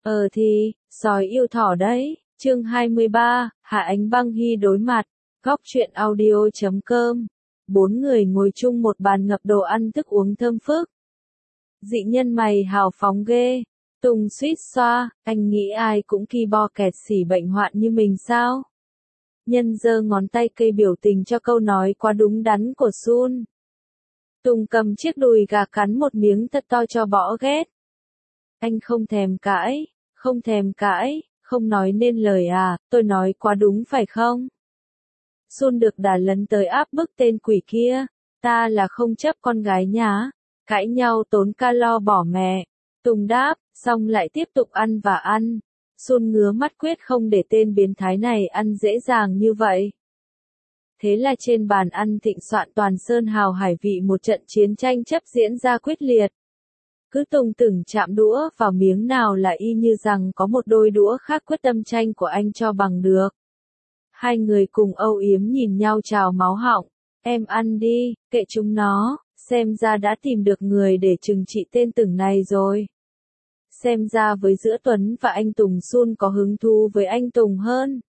Sói yêu thỏ đấy, chương 23, Hạ Ánh Băng Hy đối mặt, góc truyện audio.com. 4 người ngồi chung một bàn ngập đồ ăn thức uống thơm phức. Dị nhân mày hào phóng ghê. Tùng suýt xoa, anh nghĩ ai cũng ki bo kẹt xỉ bệnh hoạn như mình sao? Nhân giơ ngón tay cây biểu tình cho câu nói quá đúng đắn của Sun. Tùng cầm chiếc đùi gà cắn một miếng thật to cho bỏ ghét. Anh không thèm cãi, không nói nên lời à, tôi nói quá đúng phải không? Sun được đà lấn tới áp bức tên quỷ kia, ta là không chấp con gái nhá, cãi nhau tốn calo bỏ mẹ. Tùng đáp, xong lại tiếp tục ăn và ăn. Sun ngứa mắt quyết không để tên biến thái này ăn dễ dàng như vậy. Thế là trên bàn ăn thịnh soạn toàn sơn hào hải vị, một trận chiến tranh chấp diễn ra quyết liệt. Cứ Tùng từng chạm đũa vào miếng nào là y như rằng có một đôi đũa khác quyết tâm tranh của anh cho bằng được. Hai người cùng âu yếm nhìn nhau trào máu họng. Em ăn đi, kệ chúng nó, xem ra đã tìm được người để trừng trị tên Tùng này rồi. Xem ra với giữa Tuấn và anh Tùng, Sun có hứng thú với anh Tùng hơn.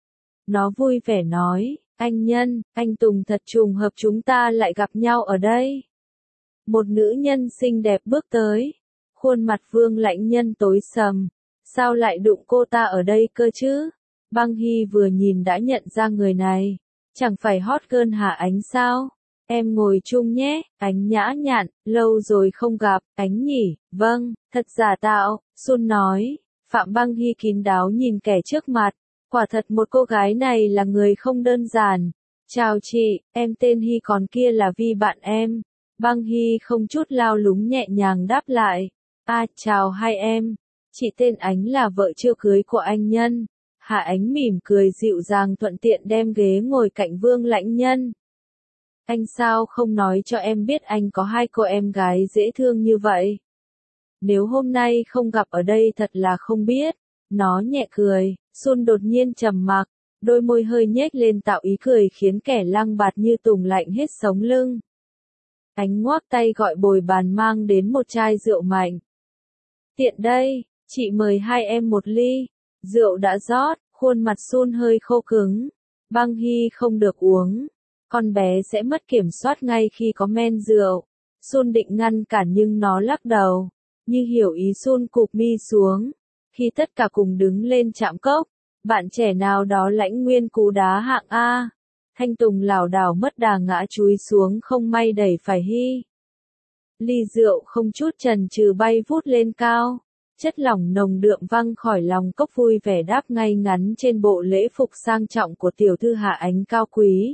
Nó vui vẻ nói, anh Nhân, anh Tùng thật trùng hợp chúng ta lại gặp nhau ở đây. Một nữ nhân xinh đẹp bước tới. Khuôn mặt Vương Lãnh Nhân tối sầm. Sao lại đụng cô ta ở đây cơ chứ? Băng Hy vừa nhìn đã nhận ra người này. Chẳng phải hot girl Hạ Ánh sao? Em ngồi chung nhé, Ánh nhã nhặn, lâu rồi không gặp, Ánh nhỉ, vâng, thật giả tạo, Sun nói. Phạm Băng Hy kín đáo nhìn kẻ trước mặt. Quả thật một cô gái này là người không đơn giản. Chào chị, em tên Hy, còn kia là Vi bạn em. Băng Hy không chút lao lúng nhẹ nhàng đáp lại. Chào hai em. Chị tên Ánh là vợ chưa cưới của anh Nhân. Hạ Ánh mỉm cười dịu dàng thuận tiện đem ghế ngồi cạnh Vương Lãnh Nhân. Anh sao không nói cho em biết anh có hai cô em gái dễ thương như vậy? Nếu hôm nay không gặp ở đây thật là không biết. Nó nhẹ cười. Sun đột nhiên trầm mặc, đôi môi hơi nhếch lên tạo ý cười khiến kẻ lăng bạt như Tùng lạnh hết sống lưng. Ánh ngoác tay gọi bồi bàn mang đến một chai rượu mạnh. Tiện đây, chị mời hai em một ly. Rượu đã rót, khuôn mặt Sun hơi khô cứng. Băng Hy không được uống. Con bé sẽ mất kiểm soát ngay khi có men rượu. Sun định ngăn cản nhưng nó lắc đầu. Như hiểu ý Sun cụp mi xuống. Khi tất cả cùng đứng lên chạm cốc, bạn trẻ nào đó lãnh nguyên cú đá hạng A. Thanh Tùng lảo đảo mất đà ngã chúi xuống, không may đẩy phải Hy. Ly rượu không chút chần chừ bay vút lên cao. Chất lỏng nồng đượm văng khỏi lòng cốc, vui vẻ đáp ngay ngắn trên bộ lễ phục sang trọng của tiểu thư Hạ Ánh cao quý.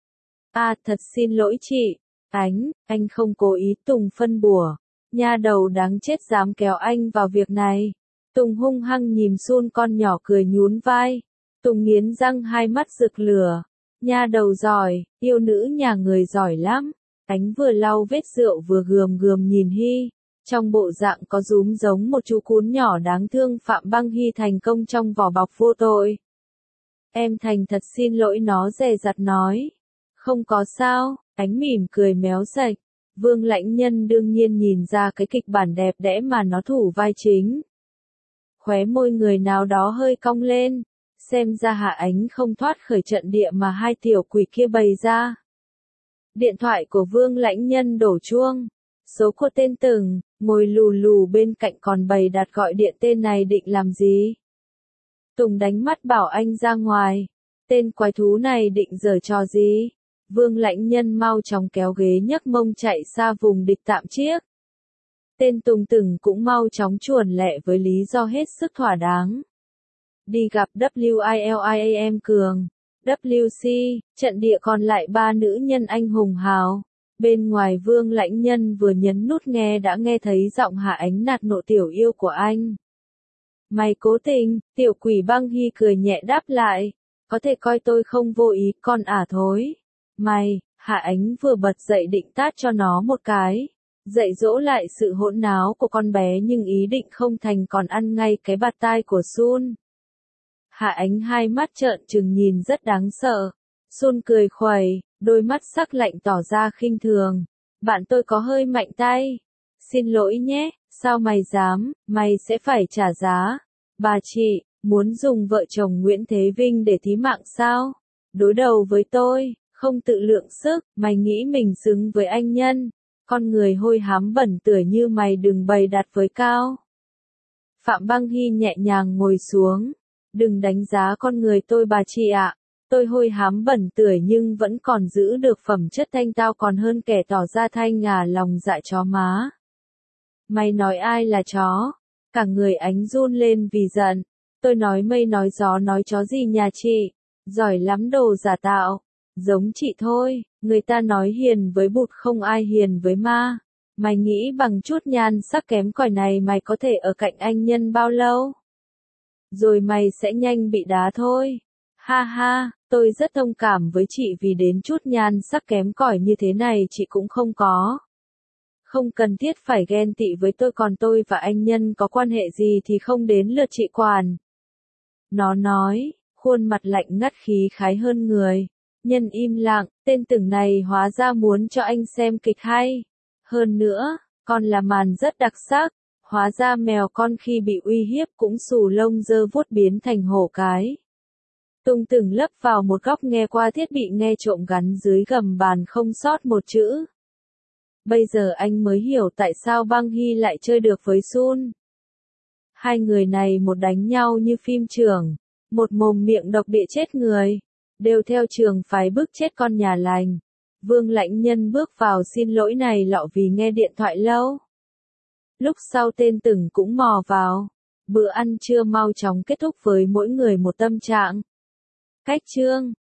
Thật xin lỗi chị. Anh không cố ý. Tùng phân bùa. Nha đầu đáng chết dám kéo anh vào việc này. Tùng hung hăng nhìn Sun con nhỏ cười nhún vai. Tùng nghiến răng, hai mắt rực lửa. Nha đầu giỏi, yêu nữ nhà người giỏi lắm. Ánh vừa lau vết rượu vừa gườm gườm nhìn Hy. Trong bộ dạng có rúm giống một chú cún nhỏ đáng thương. Phạm Băng Hy thành công trong vỏ bọc vô tội. Em thành thật xin lỗi, nó dè dặt nói. Không có sao, Ánh mỉm cười méo sạch. Vương Lãnh Nhân đương nhiên nhìn ra cái kịch bản đẹp đẽ mà nó thủ vai chính. Khóe môi người nào đó hơi cong lên. Xem ra Hạ Ánh không thoát khỏi trận địa mà hai tiểu quỷ kia bày ra. Điện thoại của Vương Lãnh Nhân đổ chuông. Số của tên Tùng, ngồi lù lù bên cạnh còn bày đặt gọi điện. Tên này định làm gì? Tùng đánh mắt bảo anh ra ngoài. Tên quái thú này định giở trò gì? Vương Lãnh Nhân mau chóng kéo ghế nhấc mông chạy xa vùng địch tạm chiếc. Tên Tùng cũng mau chóng chuồn lẹ với lý do hết sức thỏa đáng. Đi gặp WILIAM Cường. WC, trận địa còn lại ba nữ nhân anh hùng hào. Bên ngoài Vương Lãnh Nhân vừa nhấn nút nghe đã nghe thấy giọng Hạ Ánh nạt nộ tiểu yêu của anh. Mày cố tình, tiểu quỷ. Băng Hy cười nhẹ đáp lại. Có thể coi tôi không vô ý, con thối. Mày, Hạ Ánh vừa bật dậy định tát cho nó một cái. Dạy dỗ lại sự hỗn náo của con bé nhưng ý định không thành còn ăn ngay cái bạt tai của Sun. Hạ Ánh hai mắt trợn trừng nhìn rất đáng sợ. Sun cười khuẩy, đôi mắt sắc lạnh tỏ ra khinh thường. Bạn tôi có hơi mạnh tay. Xin lỗi nhé, sao mày dám, mày sẽ phải trả giá. Bà chị, muốn dùng vợ chồng Nguyễn Thế Vinh để thí mạng sao? Đối đầu với tôi, không tự lượng sức, mày nghĩ mình xứng với anh Nhân. Con người hôi hám bẩn tưởi như mày đừng bày đặt với cao. Phạm Băng Hy nhẹ nhàng ngồi xuống. Đừng đánh giá con người tôi bà chị ạ. Tôi hôi hám bẩn tưởi nhưng vẫn còn giữ được phẩm chất thanh tao còn hơn kẻ tỏ ra thanh ngà lòng dạ chó má. Mày nói ai là chó? Cả người Ánh run lên vì giận. Tôi nói mây nói gió nói chó gì nhà chị? Giỏi lắm đồ giả tạo. Giống chị thôi, người ta nói hiền với bụt không ai hiền với ma. Mày nghĩ bằng chút nhan sắc kém cỏi này mày có thể ở cạnh anh Nhân bao lâu? Rồi mày sẽ nhanh bị đá thôi. Ha ha, tôi rất thông cảm với chị vì đến chút nhan sắc kém cỏi như thế này chị cũng không có. Không cần thiết phải ghen tị với tôi còn tôi và anh Nhân có quan hệ gì thì không đến lượt chị quản. Nó nói, khuôn mặt lạnh ngắt khí khái hơn người. Nhân im lặng, tên Tưởng này hóa ra muốn cho anh xem kịch hay. Hơn nữa, còn là màn rất đặc sắc. Hóa ra mèo con khi bị uy hiếp cũng xù lông dơ vuốt biến thành hổ cái. Tung Tưởng lấp vào một góc nghe qua thiết bị nghe trộm gắn dưới gầm bàn không sót một chữ. Bây giờ anh mới hiểu tại sao Băng Hy lại chơi được với Sun. Hai người này một đánh nhau như phim trường, một mồm miệng độc địa chết người, đều theo trường phái bức chết con nhà lành. Vương Lãnh Nhân bước vào xin lỗi này lọ vì nghe điện thoại lâu. Lúc sau tên Từng cũng mò vào. Bữa ăn trưa mau chóng kết thúc với mỗi người một tâm trạng. Cách chương